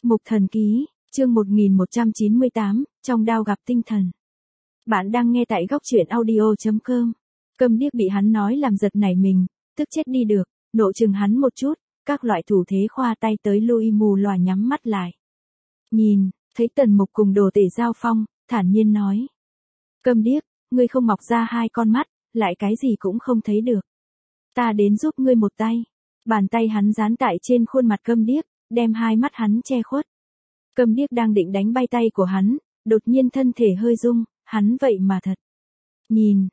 Mục Thần Ký, chương 1198, trong đao gặp tinh thần. Bạn đang nghe tại góc truyện audio.com. Câm điếc bị hắn nói làm giật nảy mình, tức chết đi được, nộ chừng hắn một chút, các loại thủ thế khoa tay tới lui mù lòa nhắm mắt lại. Nhìn, thấy Tần Mục cùng Đồ Tể giao phong, thản nhiên nói. Câm điếc, ngươi không mọc ra hai con mắt, lại cái gì cũng không thấy được. Ta đến giúp ngươi một tay. Bàn tay hắn dán tại trên khuôn mặt Câm điếc, đem hai mắt hắn che khuất. Câm điếc đang định đánh bay tay của hắn, đột nhiên thân thể hơi rung, hắn vậy mà thật. Nhìn,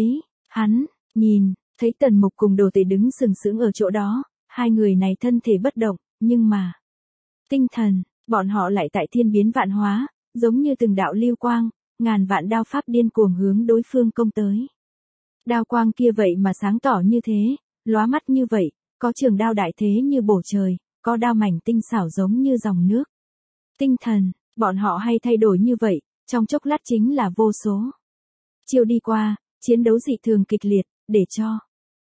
thấy Tần Mục cùng Đồ Tể đứng sừng sững ở chỗ đó, hai người này thân thể bất động, nhưng mà tinh thần, bọn họ lại tại thiên biến vạn hóa, giống như từng đạo lưu quang, ngàn vạn đao pháp điên cuồng hướng đối phương công tới. Đao quang kia vậy mà sáng tỏ như thế, lóa mắt như vậy, có trường đao đại thế như bổ trời, có đao mảnh tinh xảo giống như dòng nước. Tinh thần, bọn họ hay thay đổi như vậy, trong chốc lát chính là vô số. Chiều đi qua, chiến đấu dị thường kịch liệt, để cho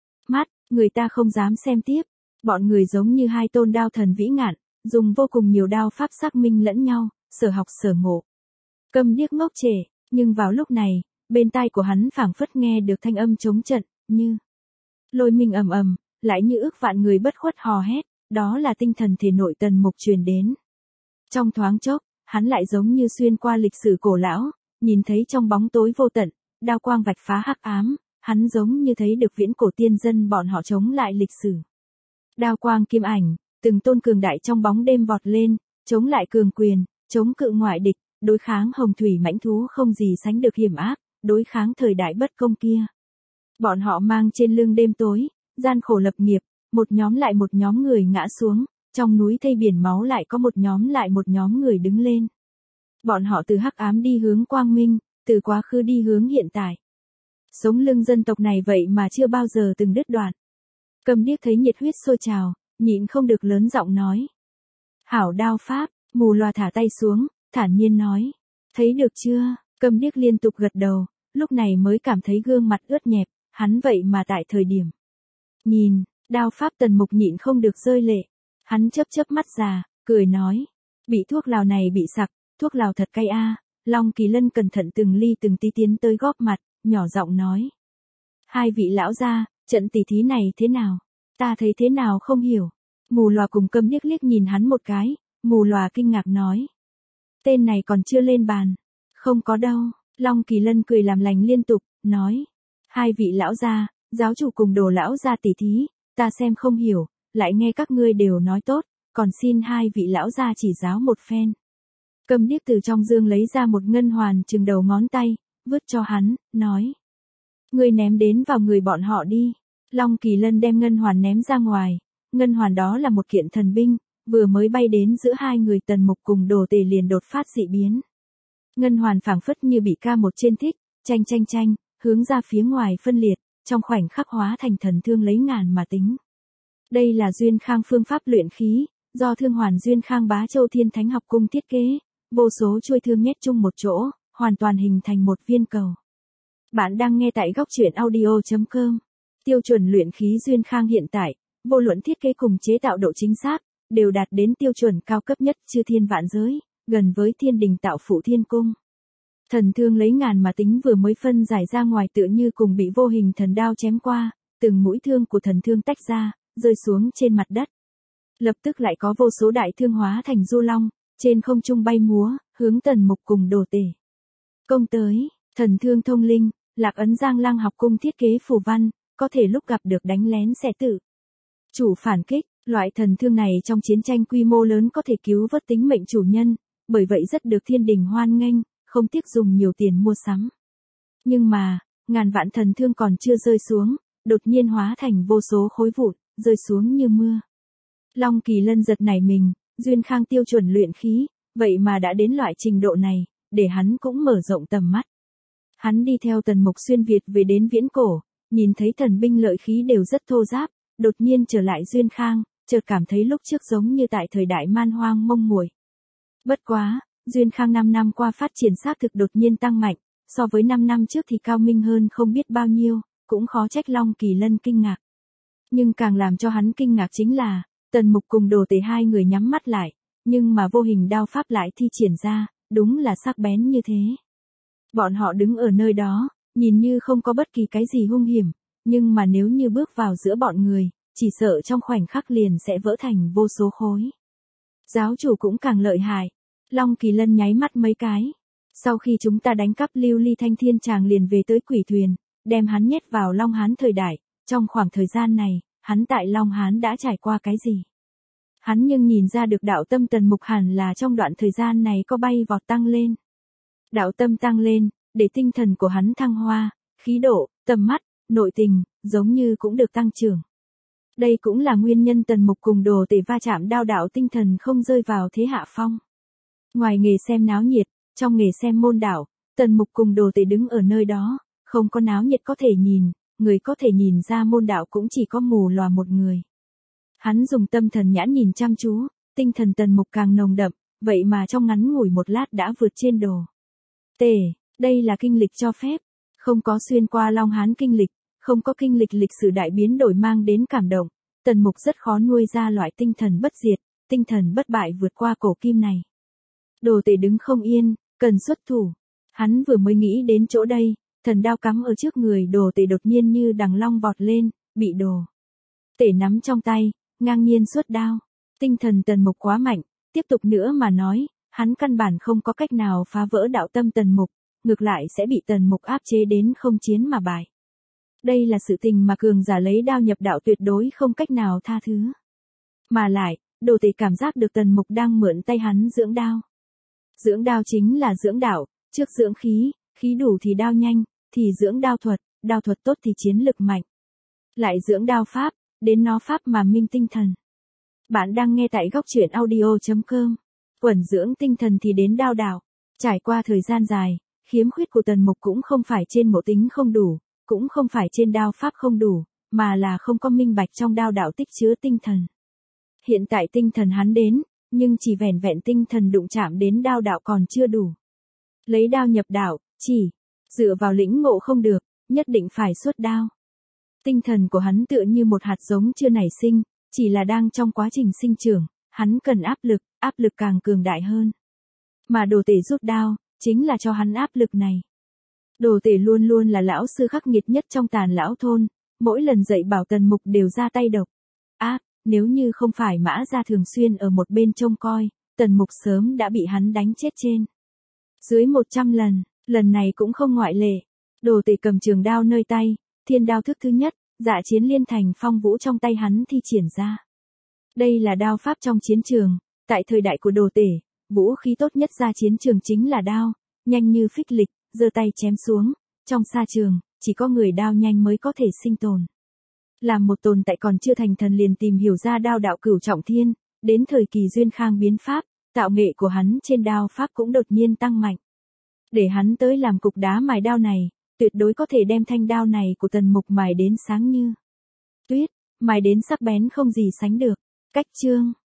người ta không dám xem tiếp. Bọn người giống như hai tôn đao thần vĩ ngạn, dùng vô cùng nhiều đao pháp xác minh lẫn nhau, sở học sở ngộ. Câm điếc ngốc trệ, nhưng vào lúc này, bên tai của hắn phảng phất nghe được thanh âm chống trận, như lôi minh ầm ầm, lại như ước vạn người bất khuất hò hét, đó là tinh thần thể nội Tần Mục truyền đến. Trong thoáng chốc, hắn lại giống như xuyên qua lịch sử cổ lão, nhìn thấy trong bóng tối vô tận, đao quang vạch phá hắc ám, hắn giống như thấy được viễn cổ tiên dân bọn họ chống lại lịch sử. Đao quang kim ảnh, từng tôn cường đại trong bóng đêm vọt lên, chống lại cường quyền, chống cự ngoại địch, đối kháng hồng thủy mãnh thú không gì sánh được hiểm ác, đối kháng thời đại bất công kia. Bọn họ mang trên lưng đêm tối, gian khổ lập nghiệp, một nhóm lại một nhóm người ngã xuống, trong núi thây biển máu lại có một nhóm lại một nhóm người đứng lên. Bọn họ từ hắc ám đi hướng quang minh, từ quá khứ đi hướng hiện tại. Sống lưng dân tộc này vậy mà chưa bao giờ từng đứt đoạn. Câm điếc thấy nhiệt huyết sôi trào, nhịn không được lớn giọng nói. Hảo đao pháp, mù loà thả tay xuống, thản nhiên nói. Thấy được chưa? Câm điếc liên tục gật đầu, lúc này mới cảm thấy gương mặt ướt nhẹp, hắn vậy mà tại thời điểm. Nhìn, đao pháp Tần Mục nhịn không được rơi lệ. Hắn chớp chớp mắt già, cười nói. Bị thuốc lào này bị sặc, thuốc lào thật cay a. Long Kỳ Lân cẩn thận từng ly từng tí tiến tới góp mặt, nhỏ giọng nói. Hai vị lão gia, trận tỷ thí này thế nào? Ta thấy thế nào không hiểu. Mù lòa cùng Câm điếc liếc nhìn hắn một cái, mù lòa kinh ngạc nói. Tên này còn chưa lên bàn. Không có đâu, Long Kỳ Lân cười làm lành liên tục, nói. Hai vị lão gia, giáo chủ cùng Đồ lão gia tỷ thí, ta xem không hiểu, lại nghe các ngươi đều nói tốt, còn xin hai vị lão gia chỉ giáo một phen. Câm điếc từ trong dương lấy ra một ngân hoàn chừng đầu ngón tay, vứt cho hắn, nói. Ngươi ném đến vào người bọn họ đi. Long Kỳ Lân đem ngân hoàn ném ra ngoài, ngân hoàn đó là một kiện thần binh, vừa mới bay đến giữa hai người Tần Mục cùng Đồ Tể liền đột phát dị biến. Ngân hoàn phảng phất như bị ca một trên thích, chanh, hướng ra phía ngoài phân liệt, trong khoảnh khắc hóa thành thần thương lấy ngàn mà tính. Đây là Duyên Khang phương pháp luyện khí, do Thương Hoàn Duyên Khang Bá Châu Thiên Thánh Học Cung thiết kế, vô số chuôi thương nhét chung một chỗ, hoàn toàn hình thành một viên cầu. Bạn đang nghe tại góc truyện audio.com. Tiêu chuẩn luyện khí Duyên Khang hiện tại, vô luận thiết kế cùng chế tạo độ chính xác, đều đạt đến tiêu chuẩn cao cấp nhất chư thiên vạn giới, gần với thiên đình tạo phụ thiên cung. Thần thương lấy ngàn mà tính vừa mới phân giải ra ngoài tựa như cùng bị vô hình thần đao chém qua, từng mũi thương của thần thương tách ra, rơi xuống trên mặt đất. Lập tức lại có vô số đại thương hóa thành du long, trên không trung bay múa, hướng Tần Mục cùng Đồ Tể công tới. Thần thương thông linh, Lạc Ấn Giang Lăng Học Cung thiết kế phù văn, có thể lúc gặp được đánh lén sẽ tự chủ phản kích. Loại thần thương này trong chiến tranh quy mô lớn có thể cứu vớt tính mệnh chủ nhân, bởi vậy rất được thiên đình hoan nghênh, không tiếc dùng nhiều tiền mua sắm. Nhưng mà, ngàn vạn thần thương còn chưa rơi xuống, đột nhiên hóa thành vô số khối vụn, rơi xuống như mưa. Long Kỳ Lân giật nảy mình, Duyên Khang tiêu chuẩn luyện khí, vậy mà đã đến loại trình độ này, để hắn cũng mở rộng tầm mắt. Hắn đi theo Tần Mục xuyên Việt về đến viễn cổ, nhìn thấy thần binh lợi khí đều rất thô ráp, đột nhiên trở lại Duyên Khang, chợt cảm thấy lúc trước giống như tại thời đại man hoang mông muội. Bất quá, Duyên Khang 5 năm qua phát triển xác thực đột nhiên tăng mạnh, so với 5 năm trước thì cao minh hơn không biết bao nhiêu, cũng khó trách Long Kỳ Lân kinh ngạc. Nhưng càng làm cho hắn kinh ngạc chính là, Tần Mục cùng Đồ Tể hai người nhắm mắt lại, nhưng mà vô hình đao pháp lại thi triển ra, đúng là sắc bén như thế. Bọn họ đứng ở nơi đó, nhìn như không có bất kỳ cái gì hung hiểm, nhưng mà nếu như bước vào giữa bọn người, chỉ sợ trong khoảnh khắc liền sẽ vỡ thành vô số khối. Giáo chủ cũng càng lợi hại. Long Kỳ Lân nháy mắt mấy cái. Sau khi chúng ta đánh cắp Lưu Ly Thanh Thiên chàng liền về tới quỷ thuyền, đem hắn nhét vào Long Hán thời đại, trong khoảng thời gian này, hắn tại Long Hán đã trải qua cái gì? Hắn nhưng nhìn ra được đạo tâm Tần Mục hẳn là trong đoạn thời gian này có bay vọt tăng lên. Đạo tâm tăng lên, để tinh thần của hắn thăng hoa, khí độ, tầm mắt, nội tình, giống như cũng được tăng trưởng. Đây cũng là nguyên nhân Tần Mục cùng Đồ Tể va chạm đao đạo tinh thần không rơi vào thế hạ phong. Ngoài nghề xem náo nhiệt, trong nghề xem môn đạo, Tần Mục cùng Đồ Tể đứng ở nơi đó, không có náo nhiệt có thể nhìn, người có thể nhìn ra môn đạo cũng chỉ có mù lòa một người. Hắn dùng tâm thần nhãn nhìn chăm chú, tinh thần Tần Mục càng nồng đậm, vậy mà trong ngắn ngủi một lát đã vượt trên Đồ Tể, đây là kinh lịch cho phép, không có xuyên qua Long Hán kinh lịch, không có kinh lịch lịch sử đại biến đổi mang đến cảm động, Tần Mục rất khó nuôi ra loại tinh thần bất diệt, tinh thần bất bại vượt qua cổ kim này. Đồ Tể đứng không yên, cần xuất thủ. Hắn vừa mới nghĩ đến chỗ đây, thần đao cắm ở trước người Đồ Tể đột nhiên như đằng long vọt lên, bị Đồ Tể nắm trong tay, ngang nhiên xuất đao. Tinh thần Tần Mục quá mạnh, tiếp tục nữa mà nói, hắn căn bản không có cách nào phá vỡ đạo tâm Tần Mục, ngược lại sẽ bị Tần Mục áp chế đến không chiến mà bại. Đây là sự tình mà cường giả lấy đao nhập đạo tuyệt đối không cách nào tha thứ. Mà lại, Đồ Tể cảm giác được Tần Mục đang mượn tay hắn dưỡng đao. Dưỡng đao chính là dưỡng đạo, trước dưỡng khí, khí đủ thì đao nhanh, thì dưỡng đao thuật tốt thì chiến lực mạnh. Lại dưỡng đao pháp, đến nó pháp mà minh tinh thần. Bạn đang nghe tại góc truyện audio.com. Quẩn dưỡng tinh thần thì đến đao đạo. Trải qua thời gian dài, khiếm khuyết của Tần Mục cũng không phải trên ngộ tính không đủ, cũng không phải trên đao pháp không đủ, mà là không có minh bạch trong đao đạo tích chứa tinh thần. Hiện tại tinh thần hắn đến, nhưng chỉ vẻn vẹn tinh thần đụng chạm đến đao đạo còn chưa đủ. Lấy đao nhập đạo, chỉ dựa vào lĩnh ngộ không được, nhất định phải xuất đao. Tinh thần của hắn tựa như một hạt giống chưa nảy sinh, chỉ là đang trong quá trình sinh trưởng, hắn cần áp lực càng cường đại hơn. Mà Đồ Tể rút đao, chính là cho hắn áp lực này. Đồ Tể luôn luôn là lão sư khắc nghiệt nhất trong Tàn Lão thôn, mỗi lần dạy bảo Tần Mục đều ra tay độc ác, nếu như không phải Mã Gia thường xuyên ở một bên trông coi, Tần Mục sớm đã bị hắn đánh chết trên dưới 100 lần, lần này cũng không ngoại lệ. Đồ Tể cầm trường đao nơi tay, thiên đao thức thứ nhất, Dạ Chiến Liên Thành Phong Vũ trong tay hắn thi triển ra. Đây là đao pháp trong chiến trường, tại thời đại của Đồ Tể, vũ khí tốt nhất ra chiến trường chính là đao, nhanh như phích lịch, giơ tay chém xuống, trong sa trường, chỉ có người đao nhanh mới có thể sinh tồn. Làm một tồn tại còn chưa thành thần liền tìm hiểu ra đao đạo cửu trọng thiên, đến thời kỳ duyên khang biến pháp, tạo nghệ của hắn trên đao pháp cũng đột nhiên tăng mạnh. Để hắn tới làm cục đá mài đao này, tuyệt đối có thể đem thanh đao này của Tần Mục mài đến sáng như tuyết, mài đến sắc bén không gì sánh được. Cách chương